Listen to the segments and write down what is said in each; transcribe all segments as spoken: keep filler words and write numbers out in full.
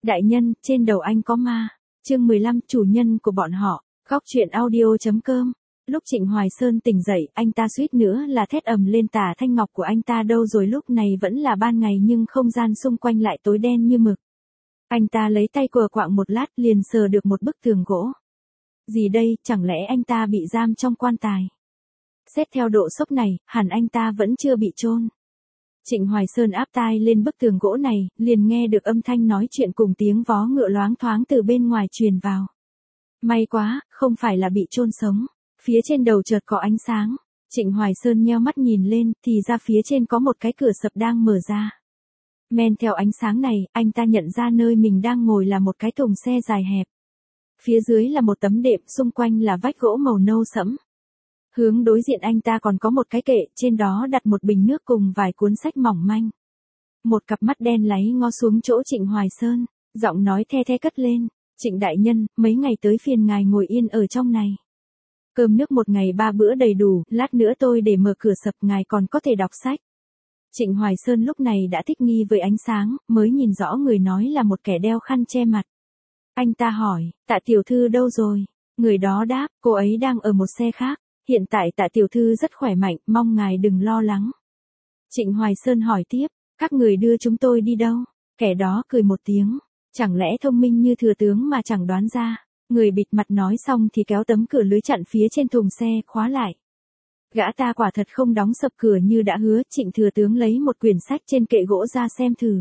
Đại nhân, trên đầu anh có ma. Chương mười lăm, chủ nhân của bọn họ. Góc truyện audio.com. Lúc Trịnh Hoài Sơn tỉnh dậy, anh ta suýt nữa là thét ầm lên. Tả Thanh Ngọc của anh ta đâu rồi? Lúc này vẫn là ban ngày nhưng không gian xung quanh lại tối đen như mực. Anh ta lấy tay quờ quạng một lát liền sờ được một bức tường gỗ. Gì đây, chẳng lẽ anh ta bị giam trong quan tài? Xét theo độ sốc này, hẳn anh ta vẫn chưa bị chôn. Trịnh Hoài Sơn áp tai lên bức tường gỗ này, liền nghe được âm thanh nói chuyện cùng tiếng vó ngựa loáng thoáng từ bên ngoài truyền vào. May quá, không phải là bị chôn sống. Phía trên đầu chợt có ánh sáng. Trịnh Hoài Sơn nheo mắt nhìn lên, thì ra phía trên có một cái cửa sập đang mở ra. Men theo ánh sáng này, anh ta nhận ra nơi mình đang ngồi là một cái thùng xe dài hẹp. Phía dưới là một tấm đệm, xung quanh là vách gỗ màu nâu sẫm. Hướng đối diện anh ta còn có một cái kệ, trên đó đặt một bình nước cùng vài cuốn sách mỏng manh. Một cặp mắt đen láy ngó xuống chỗ Trịnh Hoài Sơn, giọng nói the the cất lên. Trịnh đại nhân, mấy ngày tới phiền ngài ngồi yên ở trong này. Cơm nước một ngày ba bữa đầy đủ, lát nữa tôi để mở cửa sập ngài còn có thể đọc sách. Trịnh Hoài Sơn lúc này đã thích nghi với ánh sáng, mới nhìn rõ người nói là một kẻ đeo khăn che mặt. Anh ta hỏi, Tạ tiểu thư đâu rồi? Người đó đáp, cô ấy đang ở một xe khác. Hiện tại Tạ tiểu thư rất khỏe mạnh, mong ngài đừng lo lắng. Trịnh Hoài Sơn hỏi tiếp, các người đưa chúng tôi đi đâu? Kẻ đó cười một tiếng, chẳng lẽ thông minh như thừa tướng mà chẳng đoán ra. Người bịt mặt nói xong thì kéo tấm cửa lưới chặn phía trên thùng xe, khóa lại. Gã ta quả thật không đóng sập cửa như đã hứa. Trịnh thừa tướng lấy một quyển sách trên kệ gỗ ra xem thử.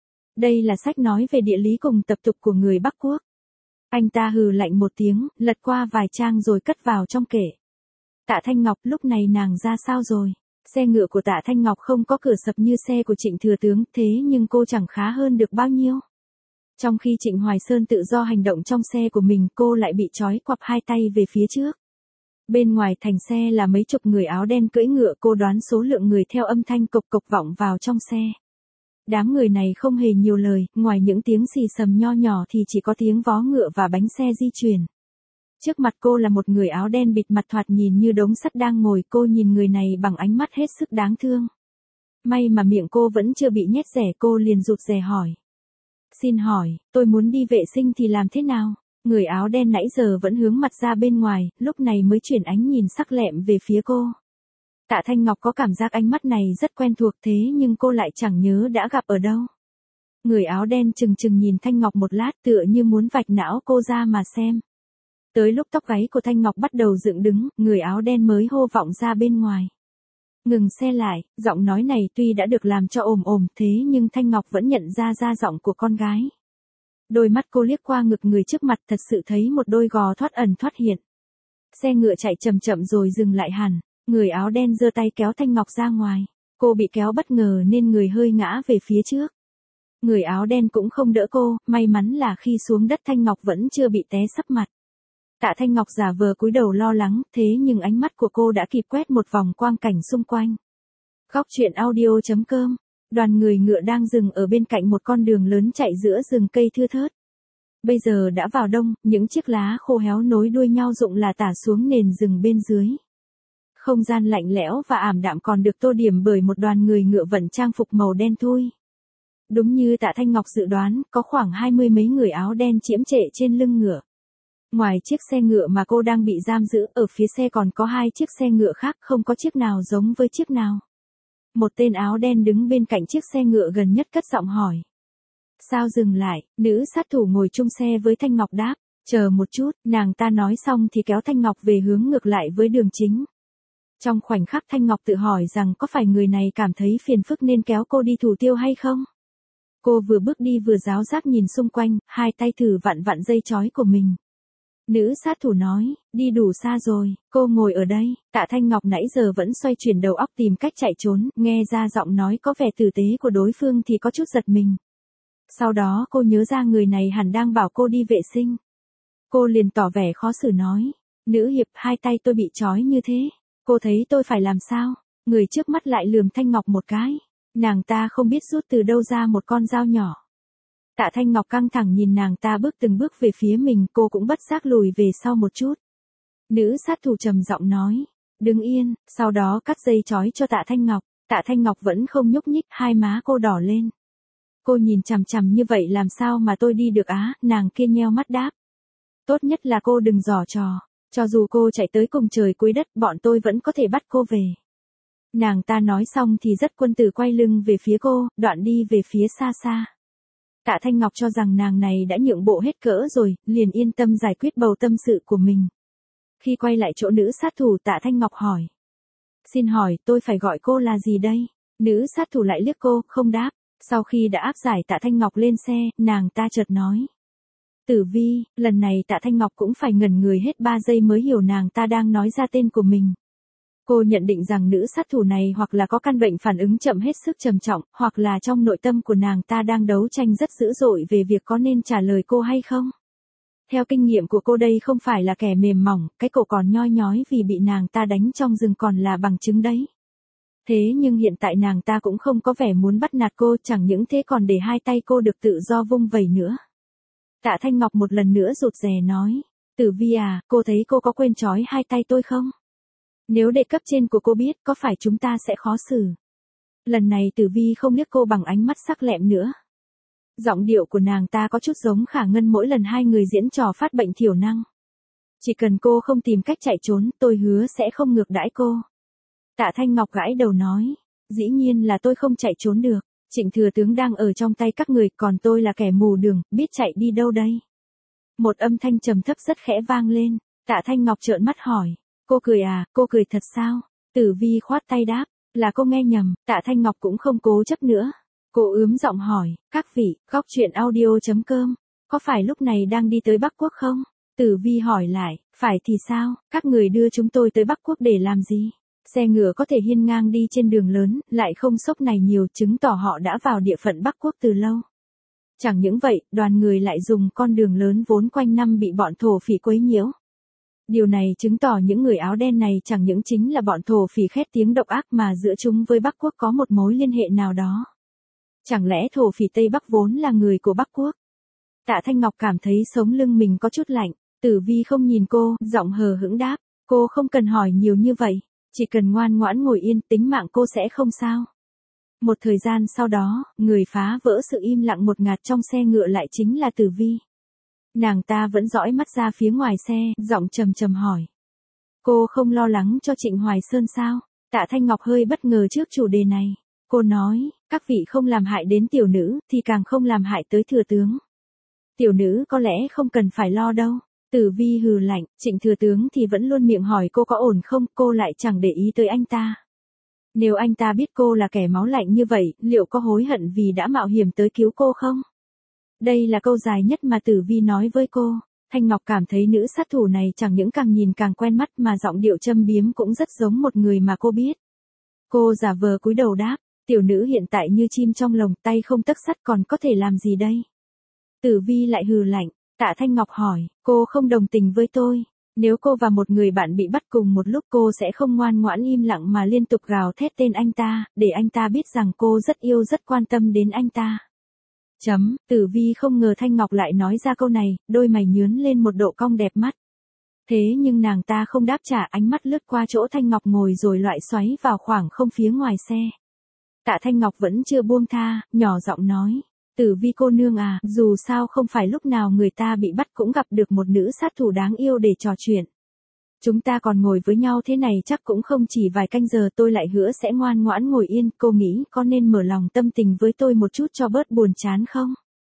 Đây là sách nói về địa lý cùng tập tục của người Bắc Quốc. Anh ta hừ lạnh một tiếng, lật qua vài trang rồi cất vào trong kệ. Tạ Thanh Ngọc, lúc này nàng ra sao rồi? Xe ngựa của Tạ Thanh Ngọc không có cửa sập như xe của Trịnh thừa tướng, thế nhưng cô chẳng khá hơn được bao nhiêu. Trong khi Trịnh Hoài Sơn tự do hành động trong xe của mình, cô lại bị trói quặp hai tay về phía trước. Bên ngoài thành xe là mấy chục người áo đen cưỡi ngựa, cô đoán số lượng người theo âm thanh cộc cộc vọng vào trong xe. Đám người này không hề nhiều lời, ngoài những tiếng xì xầm nho nhỏ thì chỉ có tiếng vó ngựa và bánh xe di chuyển. Trước mặt cô là một người áo đen bịt mặt thoạt nhìn như đống sắt đang ngồi, cô nhìn người này bằng ánh mắt hết sức đáng thương. May mà miệng cô vẫn chưa bị nhét rẻ, cô liền rụt rè hỏi. Xin hỏi, tôi muốn đi vệ sinh thì làm thế nào? Người áo đen nãy giờ vẫn hướng mặt ra bên ngoài, lúc này mới chuyển ánh nhìn sắc lẹm về phía cô. Tạ Thanh Ngọc có cảm giác ánh mắt này rất quen thuộc, thế nhưng cô lại chẳng nhớ đã gặp ở đâu. Người áo đen chừng chừng nhìn Thanh Ngọc một lát, tựa như muốn vạch não cô ra mà xem. Tới lúc tóc gáy của Thanh Ngọc bắt đầu dựng đứng, người áo đen mới hô vọng ra bên ngoài. Ngừng xe lại. Giọng nói này tuy đã được làm cho ồm ồm, thế nhưng Thanh Ngọc vẫn nhận ra ra giọng của con gái. Đôi mắt cô liếc qua ngực người trước mặt, thật sự thấy một đôi gò thoát ẩn thoát hiện. Xe ngựa chạy chậm chậm rồi dừng lại hẳn. Người áo đen giơ tay kéo Thanh Ngọc ra ngoài. Cô bị kéo bất ngờ nên người hơi ngã về phía trước. Người áo đen cũng không đỡ cô, may mắn là khi xuống đất Thanh Ngọc vẫn chưa bị té sấp mặt. Tạ Thanh Ngọc giả vờ cúi đầu lo lắng, thế nhưng ánh mắt của cô đã kịp quét một vòng quang cảnh xung quanh. Góc truyện audio.com. Đoàn người ngựa đang dừng ở bên cạnh một con đường lớn chạy giữa rừng cây thưa thớt. Bây giờ đã vào đông, những chiếc lá khô héo nối đuôi nhau rụng là tả xuống nền rừng bên dưới. Không gian lạnh lẽo và ảm đạm còn được tô điểm bởi một đoàn người ngựa vận trang phục màu đen thui. Đúng như Tạ Thanh Ngọc dự đoán, có khoảng hai mươi mấy người áo đen chiếm trệ trên lưng ngựa. Ngoài chiếc xe ngựa mà cô đang bị giam giữ, ở phía xe còn có hai chiếc xe ngựa khác, không có chiếc nào giống với chiếc nào. Một tên áo đen đứng bên cạnh chiếc xe ngựa gần nhất cất giọng hỏi. Sao dừng lại? Nữ sát thủ ngồi chung xe với Thanh Ngọc đáp. Chờ một chút, nàng ta nói xong thì kéo Thanh Ngọc về hướng ngược lại với đường chính. Trong khoảnh khắc Thanh Ngọc tự hỏi rằng có phải người này cảm thấy phiền phức nên kéo cô đi thủ tiêu hay không? Cô vừa bước đi vừa ráo rác nhìn xung quanh, hai tay thử vặn vặn dây chói của mình. Nữ sát thủ nói, đi đủ xa rồi, cô ngồi ở đây. Tạ Thanh Ngọc nãy giờ vẫn xoay chuyển đầu óc tìm cách chạy trốn, nghe ra giọng nói có vẻ tử tế của đối phương thì có chút giật mình. Sau đó cô nhớ ra người này hẳn đang bảo cô đi vệ sinh. Cô liền tỏ vẻ khó xử nói, nữ hiệp, hai tay tôi bị trói như thế, cô thấy tôi phải làm sao? Người trước mắt lại lườm Thanh Ngọc một cái, nàng ta không biết rút từ đâu ra một con dao nhỏ. Tạ Thanh Ngọc căng thẳng nhìn nàng ta bước từng bước về phía mình, cô cũng bất giác lùi về sau một chút. Nữ sát thủ trầm giọng nói, đứng yên, sau đó cắt dây chói cho Tạ Thanh Ngọc. Tạ Thanh Ngọc vẫn không nhúc nhích, hai má cô đỏ lên. Cô nhìn chằm chằm như vậy làm sao mà tôi đi được á, nàng kia nheo mắt đáp. Tốt nhất là cô đừng giở trò, cho dù cô chạy tới cùng trời cuối đất bọn tôi vẫn có thể bắt cô về. Nàng ta nói xong thì rất quân tử quay lưng về phía cô, đoạn đi về phía xa xa. Tạ Thanh Ngọc cho rằng nàng này đã nhượng bộ hết cỡ rồi, liền yên tâm giải quyết bầu tâm sự của mình. Khi quay lại chỗ nữ sát thủ Tạ Thanh Ngọc hỏi. Xin hỏi tôi phải gọi cô là gì đây? Nữ sát thủ lại liếc cô, không đáp. Sau khi đã áp giải Tạ Thanh Ngọc lên xe, nàng ta chợt nói. Tử Vi, lần này Tạ Thanh Ngọc cũng phải ngẩn người hết ba giây mới hiểu nàng ta đang nói ra tên của mình. Cô nhận định rằng nữ sát thủ này hoặc là có căn bệnh phản ứng chậm hết sức trầm trọng, hoặc là trong nội tâm của nàng ta đang đấu tranh rất dữ dội về việc có nên trả lời cô hay không. Theo kinh nghiệm của cô đây không phải là kẻ mềm mỏng, cái cổ còn nhoi nhói vì bị nàng ta đánh trong rừng còn là bằng chứng đấy. Thế nhưng hiện tại nàng ta cũng không có vẻ muốn bắt nạt cô, chẳng những thế còn để hai tay cô được tự do vung vẩy nữa. Tạ Thanh Ngọc một lần nữa rụt rè nói, Tử Vi à, cô thấy cô có quên trói hai tay tôi không? Nếu đệ cấp trên của cô biết có phải chúng ta sẽ khó xử. Lần này Tử Vi không liếc cô bằng ánh mắt sắc lẹm nữa. Giọng điệu của nàng ta có chút giống Khả Ngân mỗi lần hai người diễn trò phát bệnh thiểu năng. Chỉ cần cô không tìm cách chạy trốn, tôi hứa sẽ không ngược đãi cô. Tạ Thanh Ngọc gãi đầu nói, dĩ nhiên là tôi không chạy trốn được. Trịnh thừa tướng đang ở trong tay các người, còn tôi là kẻ mù đường, biết chạy đi đâu đây? Một âm thanh trầm thấp rất khẽ vang lên. Tạ Thanh Ngọc trợn mắt hỏi, cô cười à, cô cười thật sao? Tử Vi khoát tay đáp, là cô nghe nhầm. Tạ Thanh Ngọc cũng không cố chấp nữa. Cô ướm giọng hỏi, các vị, góc truyện audio chấm com, có phải lúc này đang đi tới Bắc Quốc không? Tử Vi hỏi lại, phải thì sao, các người đưa chúng tôi tới Bắc Quốc để làm gì? Xe ngựa có thể hiên ngang đi trên đường lớn, lại không sốc này nhiều, chứng tỏ họ đã vào địa phận Bắc Quốc từ lâu. Chẳng những vậy, đoàn người lại dùng con đường lớn vốn quanh năm bị bọn thổ phỉ quấy nhiễu. Điều này chứng tỏ những người áo đen này chẳng những chính là bọn thổ phỉ khét tiếng độc ác mà giữa chúng với Bắc Quốc có một mối liên hệ nào đó. Chẳng lẽ thổ phỉ Tây Bắc vốn là người của Bắc Quốc? Tạ Thanh Ngọc cảm thấy sống lưng mình có chút lạnh. Tử Vi không nhìn cô, giọng hờ hững đáp, cô không cần hỏi nhiều như vậy. Chỉ cần ngoan ngoãn ngồi yên, tính mạng cô sẽ không sao. Một thời gian sau đó, người phá vỡ sự im lặng một ngạt trong xe ngựa lại chính là Tử Vi. Nàng ta vẫn dõi mắt ra phía ngoài xe, giọng trầm trầm hỏi. Cô không lo lắng cho Trịnh Hoài Sơn sao? Tạ Thanh Ngọc hơi bất ngờ trước chủ đề này. Cô nói, các vị không làm hại đến tiểu nữ, thì càng không làm hại tới thừa tướng. Tiểu nữ có lẽ không cần phải lo đâu. Tử Vi hừ lạnh, Trịnh thừa tướng thì vẫn luôn miệng hỏi cô có ổn không, cô lại chẳng để ý tới anh ta. Nếu anh ta biết cô là kẻ máu lạnh như vậy, liệu có hối hận vì đã mạo hiểm tới cứu cô không? Đây là câu dài nhất mà Tử Vi nói với cô. Thanh Ngọc cảm thấy nữ sát thủ này chẳng những càng nhìn càng quen mắt mà giọng điệu châm biếm cũng rất giống một người mà cô biết. Cô giả vờ cúi đầu đáp, tiểu nữ hiện tại như chim trong lồng, tay không tấc sắt còn có thể làm gì đây? Tử Vi lại hừ lạnh. Tạ Thanh Ngọc hỏi, cô không đồng tình với tôi. Nếu cô và một người bạn bị bắt cùng một lúc cô sẽ không ngoan ngoãn im lặng mà liên tục gào thét tên anh ta, để anh ta biết rằng cô rất yêu rất quan tâm đến anh ta. Chấm, Tử Vi không ngờ Thanh Ngọc lại nói ra câu này, đôi mày nhướn lên một độ cong đẹp mắt. Thế nhưng nàng ta không đáp trả, ánh mắt lướt qua chỗ Thanh Ngọc ngồi rồi loại xoáy vào khoảng không phía ngoài xe. Tạ Thanh Ngọc vẫn chưa buông tha, nhỏ giọng nói. Tử Vi cô nương à, dù sao không phải lúc nào người ta bị bắt cũng gặp được một nữ sát thủ đáng yêu để trò chuyện. Chúng ta còn ngồi với nhau thế này chắc cũng không chỉ vài canh giờ, tôi lại hứa sẽ ngoan ngoãn ngồi yên, cô nghĩ có nên mở lòng tâm tình với tôi một chút cho bớt buồn chán không?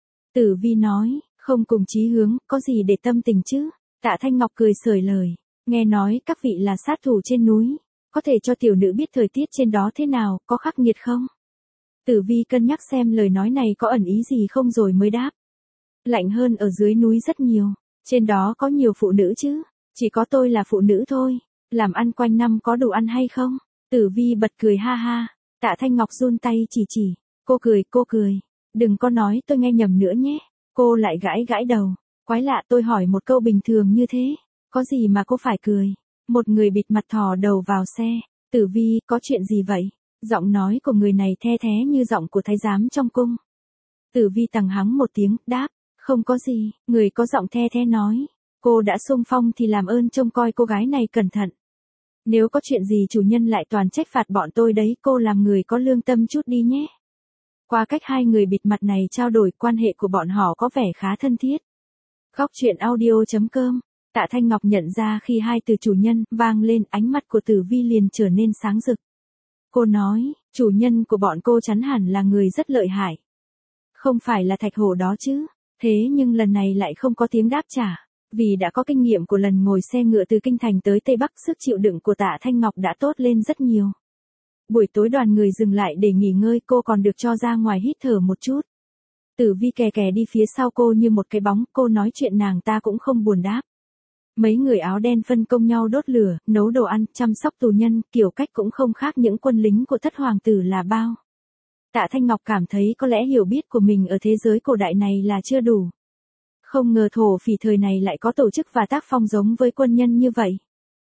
Tử Vi nói, không cùng chí hướng, có gì để tâm tình chứ? Tạ Thanh Ngọc cười xởi lời, nghe nói các vị là sát thủ trên núi, có thể cho tiểu nữ biết thời tiết trên đó thế nào, có khắc nghiệt không? Tử Vi cân nhắc xem lời nói này có ẩn ý gì không rồi mới đáp. Lạnh hơn ở dưới núi rất nhiều, trên đó có nhiều phụ nữ chứ, chỉ có tôi là phụ nữ thôi, làm ăn quanh năm có đủ ăn hay không? Tử Vi bật cười ha ha, Tạ Thanh Ngọc run tay chỉ chỉ, cô cười, cô cười, đừng có nói tôi nghe nhầm nữa nhé. Cô lại gãi gãi đầu, quái lạ, tôi hỏi một câu bình thường như thế, có gì mà cô phải cười? Một người bịt mặt thò đầu vào xe, Tử Vi, có chuyện gì vậy? Giọng nói của người này the thé như giọng của thái giám trong cung. Tử Vi tằng hắng một tiếng, đáp, không có gì. Người có giọng the thé nói, cô đã xung phong thì làm ơn trông coi cô gái này cẩn thận. Nếu có chuyện gì chủ nhân lại toàn trách phạt bọn tôi đấy, cô làm người có lương tâm chút đi nhé. Qua cách hai người bịt mặt này trao đổi, quan hệ của bọn họ có vẻ khá thân thiết. Góc truyện audio.com. Tạ Thanh Ngọc nhận ra khi hai từ chủ nhân vang lên, ánh mắt của Tử Vi liền trở nên sáng rực. Cô nói, chủ nhân của bọn cô chắn hẳn là người rất lợi hại. Không phải là Thạch Hổ đó chứ? Thế nhưng lần này lại không có tiếng đáp trả. Vì đã có kinh nghiệm của lần ngồi xe ngựa từ Kinh Thành tới Tây Bắc, sức chịu đựng của Tạ Thanh Ngọc đã tốt lên rất nhiều. Buổi tối đoàn người dừng lại để nghỉ ngơi, cô còn được cho ra ngoài hít thở một chút. Tử Vi kè kè đi phía sau cô như một cái bóng, cô nói chuyện nàng ta cũng không buồn đáp. Mấy người áo đen phân công nhau đốt lửa, nấu đồ ăn, chăm sóc tù nhân, kiểu cách cũng không khác những quân lính của thất hoàng tử là bao. Tạ Thanh Ngọc cảm thấy có lẽ hiểu biết của mình ở thế giới cổ đại này là chưa đủ. Không ngờ thổ phỉ thời này lại có tổ chức và tác phong giống với quân nhân như vậy.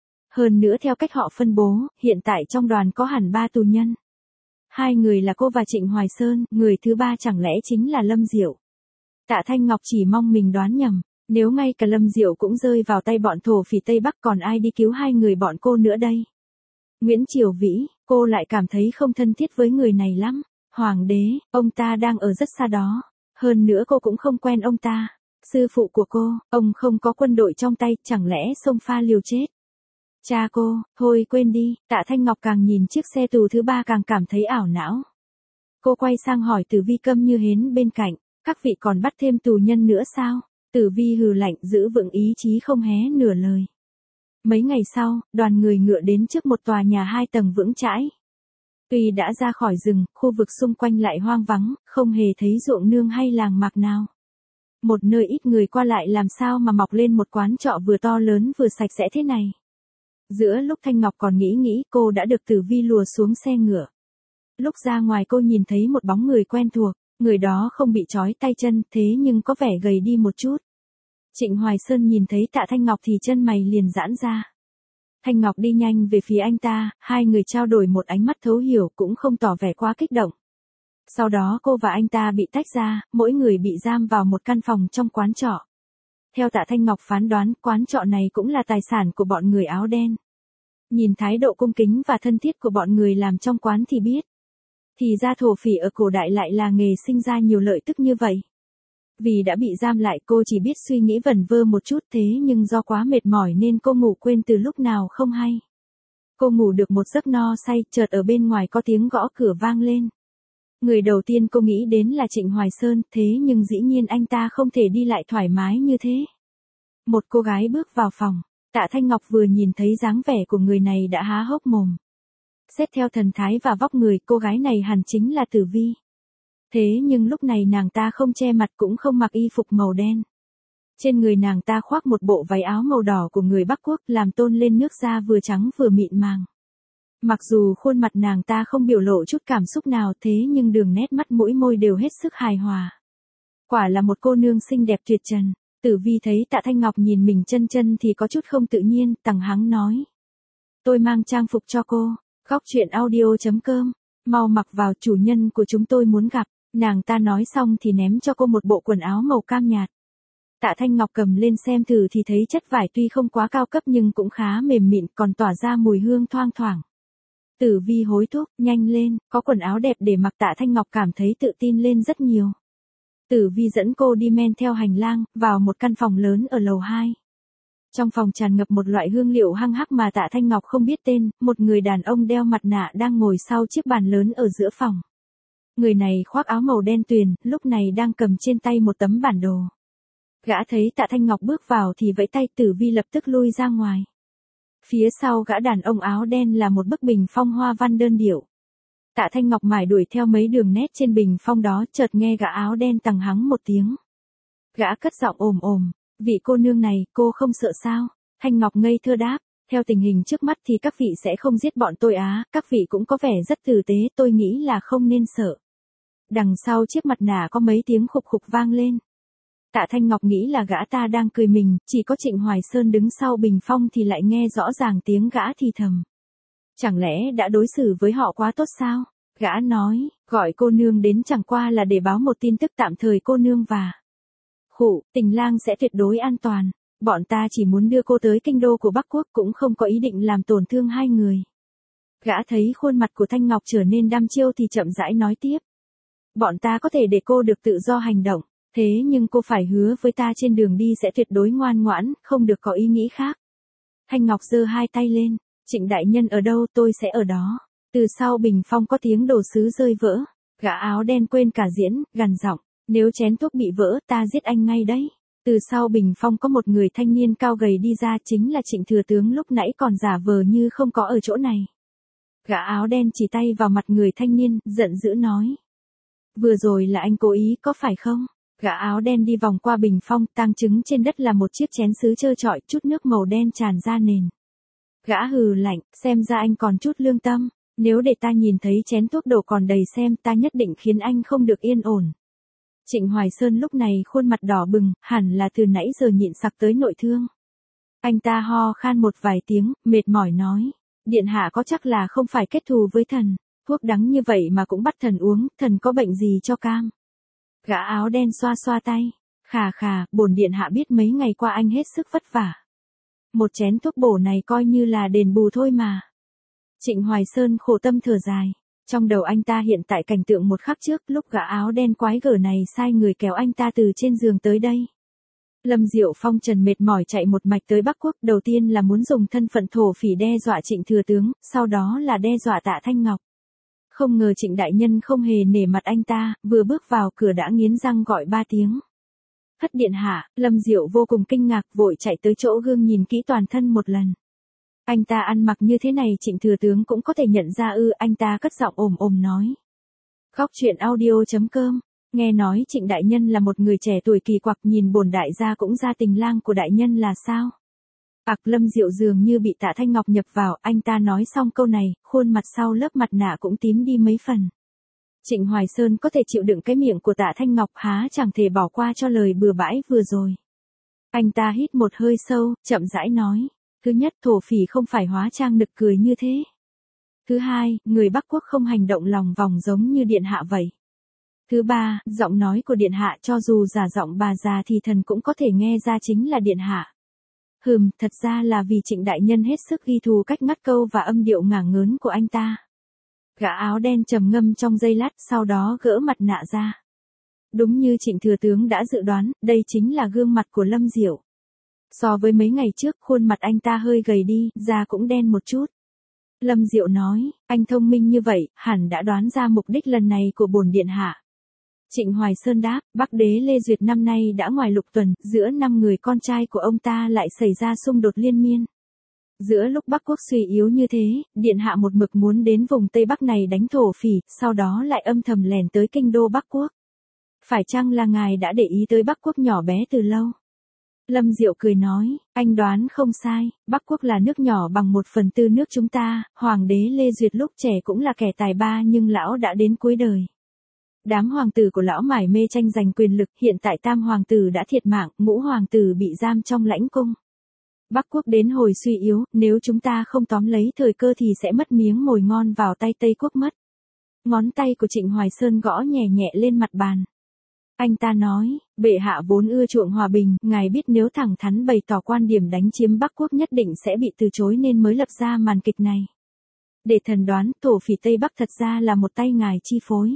Hơn nữa theo cách họ phân bố, hiện tại trong đoàn có hẳn ba tù nhân. Hai người là cô và Trịnh Hoài Sơn, người thứ ba chẳng lẽ chính là Lâm Diệu. Tạ Thanh Ngọc chỉ mong mình đoán nhầm, nếu ngay cả Lâm Diệu cũng rơi vào tay bọn thổ phỉ Tây Bắc còn ai đi cứu hai người bọn cô nữa đây. Nguyễn Triều Vĩ, cô lại cảm thấy không thân thiết với người này lắm. Hoàng đế, ông ta đang ở rất xa đó. Hơn nữa cô cũng không quen ông ta. Sư phụ của cô, ông không có quân đội trong tay, chẳng lẽ xông pha liều chết. Cha cô, thôi quên đi. Tạ Thanh Ngọc càng nhìn chiếc xe tù thứ ba càng cảm thấy ảo não. Cô quay sang hỏi Tử Vi câm như hến bên cạnh, các vị còn bắt thêm tù nhân nữa sao? Tử Vi hừ lạnh, giữ vững ý chí không hé nửa lời. Mấy ngày sau, đoàn người ngựa đến trước một tòa nhà hai tầng vững chãi. Tuy đã ra khỏi rừng, khu vực xung quanh lại hoang vắng, không hề thấy ruộng nương hay làng mạc nào. Một nơi ít người qua lại làm sao mà mọc lên một quán trọ vừa to lớn vừa sạch sẽ thế này. Giữa lúc Thanh Ngọc còn nghĩ nghĩ, cô đã được Tử Vi lùa xuống xe ngựa. Lúc ra ngoài cô nhìn thấy một bóng người quen thuộc, người đó không bị trói tay chân thế nhưng có vẻ gầy đi một chút. Trịnh Hoài Sơn nhìn thấy Tạ Thanh Ngọc thì chân mày liền giãn ra. Thanh Ngọc đi nhanh về phía anh ta, hai người trao đổi một ánh mắt thấu hiểu cũng không tỏ vẻ quá kích động. Sau đó cô và anh ta bị tách ra, mỗi người bị giam vào một căn phòng trong quán trọ. Theo Tạ Thanh Ngọc phán đoán, quán trọ này cũng là tài sản của bọn người áo đen. Nhìn thái độ cung kính và thân thiết của bọn người làm trong quán thì biết. Thì ra thổ phỉ ở cổ đại lại là nghề sinh ra nhiều lợi tức như vậy. Vì đã bị giam lại cô chỉ biết suy nghĩ vẩn vơ một chút thế nhưng do quá mệt mỏi nên cô ngủ quên từ lúc nào không hay. Cô ngủ được một giấc no say, chợt ở bên ngoài có tiếng gõ cửa vang lên. Người đầu tiên cô nghĩ đến là Trịnh Hoài Sơn, thế nhưng dĩ nhiên anh ta không thể đi lại thoải mái như thế. Một cô gái bước vào phòng, Tạ Thanh Ngọc vừa nhìn thấy dáng vẻ của người này đã há hốc mồm. Xét theo thần thái và vóc người, cô gái này hẳn chính là Tử Vi. Thế nhưng lúc này nàng ta không che mặt cũng không mặc y phục màu đen. Trên người nàng ta khoác một bộ váy áo màu đỏ của người Bắc Quốc làm tôn lên nước da vừa trắng vừa mịn màng. Mặc dù khuôn mặt nàng ta không biểu lộ chút cảm xúc nào thế nhưng đường nét mắt mũi môi đều hết sức hài hòa. Quả là một cô nương xinh đẹp tuyệt trần. Tử Vi thấy Tạ Thanh Ngọc nhìn mình chân chân thì có chút không tự nhiên, tằng hắng nói. Tôi mang trang phục cho cô. Góc truyện audio.com. Mau mặc vào, chủ nhân của chúng tôi muốn gặp. Nàng ta nói xong thì ném cho cô một bộ quần áo màu cam nhạt. Tạ Thanh Ngọc cầm lên xem thử thì thấy chất vải tuy không quá cao cấp nhưng cũng khá mềm mịn còn tỏa ra mùi hương thoang thoảng. Tử Vi hối thúc, nhanh lên, có quần áo đẹp để mặc. Tạ Thanh Ngọc cảm thấy tự tin lên rất nhiều. Tử Vi dẫn cô đi men theo hành lang, vào một căn phòng lớn ở lầu hai. Trong phòng tràn ngập một loại hương liệu hăng hắc mà Tạ Thanh Ngọc không biết tên, một người đàn ông đeo mặt nạ đang ngồi sau chiếc bàn lớn ở giữa phòng. Người này khoác áo màu đen tuyền, lúc này đang cầm trên tay một tấm bản đồ. Gã thấy Tạ Thanh Ngọc bước vào thì vẫy tay, Tử Vi lập tức lui ra ngoài. Phía sau gã đàn ông áo đen là một bức bình phong hoa văn đơn điệu. Tạ Thanh Ngọc mải đuổi theo mấy đường nét trên bình phong đó, chợt nghe gã áo đen tằng hắng một tiếng. Gã cất giọng ồm ồm, vị cô nương này, cô không sợ sao? Thanh Ngọc ngây thơ đáp, theo tình hình trước mắt thì các vị sẽ không giết bọn tôi á, các vị cũng có vẻ rất tử tế, tôi nghĩ là không nên sợ. Đằng sau chiếc mặt nạ có mấy tiếng khục khục vang lên. Tạ Thanh Ngọc nghĩ là gã ta đang cười mình, chỉ có Trịnh Hoài Sơn đứng sau bình phong thì lại nghe rõ ràng tiếng gã thì thầm. Chẳng lẽ đã đối xử với họ quá tốt sao? Gã nói, gọi cô nương đến chẳng qua là để báo một tin tức tạm thời, cô nương và Khụ, Tình Lang sẽ tuyệt đối an toàn. Bọn ta chỉ muốn đưa cô tới kinh đô của Bắc Quốc, cũng không có ý định làm tổn thương hai người. Gã thấy khuôn mặt của Thanh Ngọc trở nên đăm chiêu thì chậm rãi nói tiếp. bọn ta có thể để cô được tự do hành động, thế nhưng cô phải hứa với ta trên đường đi sẽ tuyệt đối ngoan ngoãn, không được có ý nghĩ khác. Thanh Ngọc giơ hai tay lên, Trịnh đại nhân ở đâu tôi sẽ ở đó. Từ sau bình phong có tiếng đồ sứ rơi vỡ, gã áo đen quên cả diễn, gằn giọng, nếu chén thuốc bị vỡ ta giết anh ngay đấy. Từ sau bình phong có một người thanh niên cao gầy đi ra, chính là Trịnh thừa tướng lúc nãy còn giả vờ như không có ở chỗ này. Gã áo đen chỉ tay vào mặt người thanh niên, giận dữ nói. Vừa rồi là anh cố ý có phải không? Gã áo đen đi vòng qua bình phong, tang chứng trên đất là một chiếc chén sứ trơ trọi, chút nước màu đen tràn ra nền. Gã hừ lạnh, xem ra anh còn chút lương tâm, nếu để ta nhìn thấy chén thuốc đổ còn đầy xem ta nhất định khiến anh không được yên ổn. Trịnh Hoài Sơn lúc này khuôn mặt đỏ bừng, hẳn là từ nãy giờ nhịn sặc tới nội thương. Anh ta ho khan một vài tiếng, mệt mỏi nói, điện hạ có chắc là không phải kết thù với thần, thuốc đắng như vậy mà cũng bắt thần uống, thần có bệnh gì cho cam. Gã áo đen xoa xoa tay, khà khà, bổn điện hạ biết mấy ngày qua anh hết sức vất vả. Một chén thuốc bổ này coi như là đền bù thôi mà. Trịnh Hoài Sơn khổ tâm thở dài, trong đầu anh ta hiện tại cảnh tượng một khắc trước lúc gã áo đen quái gở này sai người kéo anh ta từ trên giường tới đây. Lâm Diệu Phong trần mệt mỏi chạy một mạch tới Bắc Quốc, đầu tiên là muốn dùng thân phận thổ phỉ đe dọa Trịnh thừa tướng, sau đó là đe dọa Tạ Thanh Ngọc. Không ngờ Trịnh đại nhân không hề nể mặt anh ta, vừa bước vào cửa đã nghiến răng gọi ba tiếng. Thất điện hạ, Lâm Diệu vô cùng kinh ngạc, vội chạy tới chỗ gương nhìn kỹ toàn thân một lần. Anh ta ăn mặc như thế này Trịnh thừa tướng cũng có thể nhận ra ư? Anh ta cất giọng ồm ồm nói. Góc truyện audio chấm com, nghe nói Trịnh đại nhân là một người trẻ tuổi kỳ quặc, nhìn bổn đại gia cũng ra tình lang của đại nhân là sao? Ặc, Lâm Diệu dường như bị Tạ Thanh Ngọc nhập vào, anh ta nói xong câu này, khuôn mặt sau lớp mặt nạ cũng tím đi mấy phần. Trịnh Hoài Sơn có thể chịu đựng cái miệng của Tạ Thanh Ngọc, há chẳng thể bỏ qua cho lời bừa bãi vừa rồi. Anh ta hít một hơi sâu, chậm rãi nói. Thứ nhất, thổ phỉ không phải hóa trang nực cười như thế. Thứ hai, người Bắc Quốc không hành động lòng vòng giống như điện hạ vậy. Thứ ba, giọng nói của điện hạ cho dù giả giọng bà già thì thần cũng có thể nghe ra chính là điện hạ. Hừm, thật ra là vì Trịnh đại nhân hết sức ghi thù cách ngắt câu và âm điệu ngả ngớn của anh ta. Gã áo đen trầm ngâm trong giây lát, sau đó gỡ mặt nạ ra. Đúng như Trịnh thừa tướng đã dự đoán, đây chính là gương mặt của Lâm Diệu. So với mấy ngày trước, khuôn mặt anh ta hơi gầy đi, da cũng đen một chút. Lâm Diệu nói, anh thông minh như vậy, hẳn đã đoán ra mục đích lần này của bổn điện hạ. Trịnh Hoài Sơn đáp, Bắc đế Lê Duyệt năm nay đã ngoài lục tuần, giữa năm người con trai của ông ta lại xảy ra xung đột liên miên. Giữa lúc Bắc Quốc suy yếu như thế, điện hạ một mực muốn đến vùng Tây Bắc này đánh thổ phỉ, sau đó lại âm thầm lèn tới kinh đô Bắc Quốc. Phải chăng là ngài đã để ý tới Bắc Quốc nhỏ bé từ lâu? Lâm Diệu cười nói, anh đoán không sai, Bắc Quốc là nước nhỏ bằng một phần tư nước chúng ta, Hoàng đế Lê Duyệt lúc trẻ cũng là kẻ tài ba nhưng lão đã đến cuối đời. Đám hoàng tử của lão mải mê tranh giành quyền lực, hiện tại tam hoàng tử đã thiệt mạng, ngũ hoàng tử bị giam trong lãnh cung. Bắc Quốc đến hồi suy yếu, nếu chúng ta không tóm lấy thời cơ thì sẽ mất miếng mồi ngon vào tay Tây Quốc mất. Ngón tay của Trịnh Hoài Sơn gõ nhẹ nhẹ lên mặt bàn. Anh ta nói, bệ hạ vốn ưa chuộng hòa bình, ngài biết nếu thẳng thắn bày tỏ quan điểm đánh chiếm Bắc Quốc nhất định sẽ bị từ chối nên mới lập ra màn kịch này. Để thần đoán, thổ phỉ Tây Bắc thật ra là một tay ngài chi phối.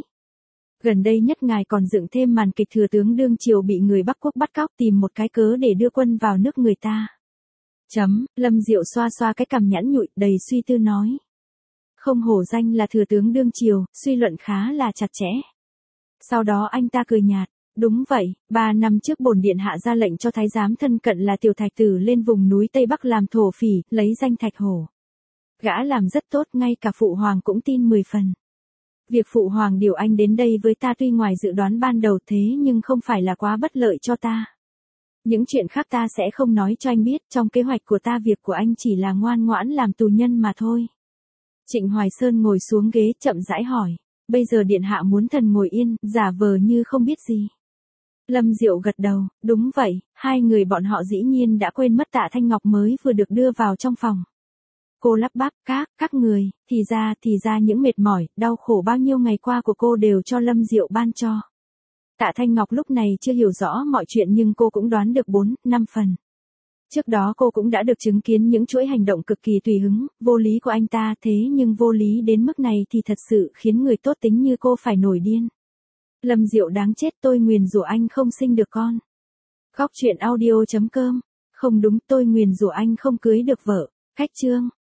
Gần đây nhất ngài còn dựng thêm màn kịch thừa tướng đương triều bị người Bắc Quốc bắt cóc tìm một cái cớ để đưa quân vào nước người ta. Chấm, Lâm Diệu xoa xoa cái cằm nhẵn nhụi, đầy suy tư nói. Không hổ danh là thừa tướng đương triều, suy luận khá là chặt chẽ. Sau đó anh ta cười nhạt, đúng vậy, ba năm trước bổn điện hạ ra lệnh cho thái giám thân cận là Tiểu Thạch Tử lên vùng núi Tây Bắc làm thổ phỉ, lấy danh Thạch Hổ. Gã làm rất tốt, ngay cả phụ hoàng cũng tin mười phần. Việc phụ hoàng điều anh đến đây với ta tuy ngoài dự đoán ban đầu thế nhưng không phải là quá bất lợi cho ta. Những chuyện khác ta sẽ không nói cho anh biết, trong kế hoạch của ta việc của anh chỉ là ngoan ngoãn làm tù nhân mà thôi. Trịnh Hoài Sơn ngồi xuống ghế chậm rãi hỏi, bây giờ điện hạ muốn thần ngồi yên, giả vờ như không biết gì. Lâm Diệu gật đầu, đúng vậy, hai người bọn họ dĩ nhiên đã quên mất Tạ Thanh Ngọc mới vừa được đưa vào trong phòng. Cô lắp bắp, các, các người, thì ra, thì ra những mệt mỏi, đau khổ bao nhiêu ngày qua của cô đều cho Lâm Diệu ban cho. Tạ Thanh Ngọc lúc này chưa hiểu rõ mọi chuyện nhưng cô cũng đoán được bốn, năm phần. Trước đó cô cũng đã được chứng kiến những chuỗi hành động cực kỳ tùy hứng, vô lý của anh ta, thế nhưng vô lý đến mức này thì thật sự khiến người tốt tính như cô phải nổi điên. Lâm Diệu đáng chết, tôi nguyền rủa anh không sinh được con. Góc truyện audio chấm com. Không đúng, tôi nguyền rủa anh không cưới được vợ. Khách chương.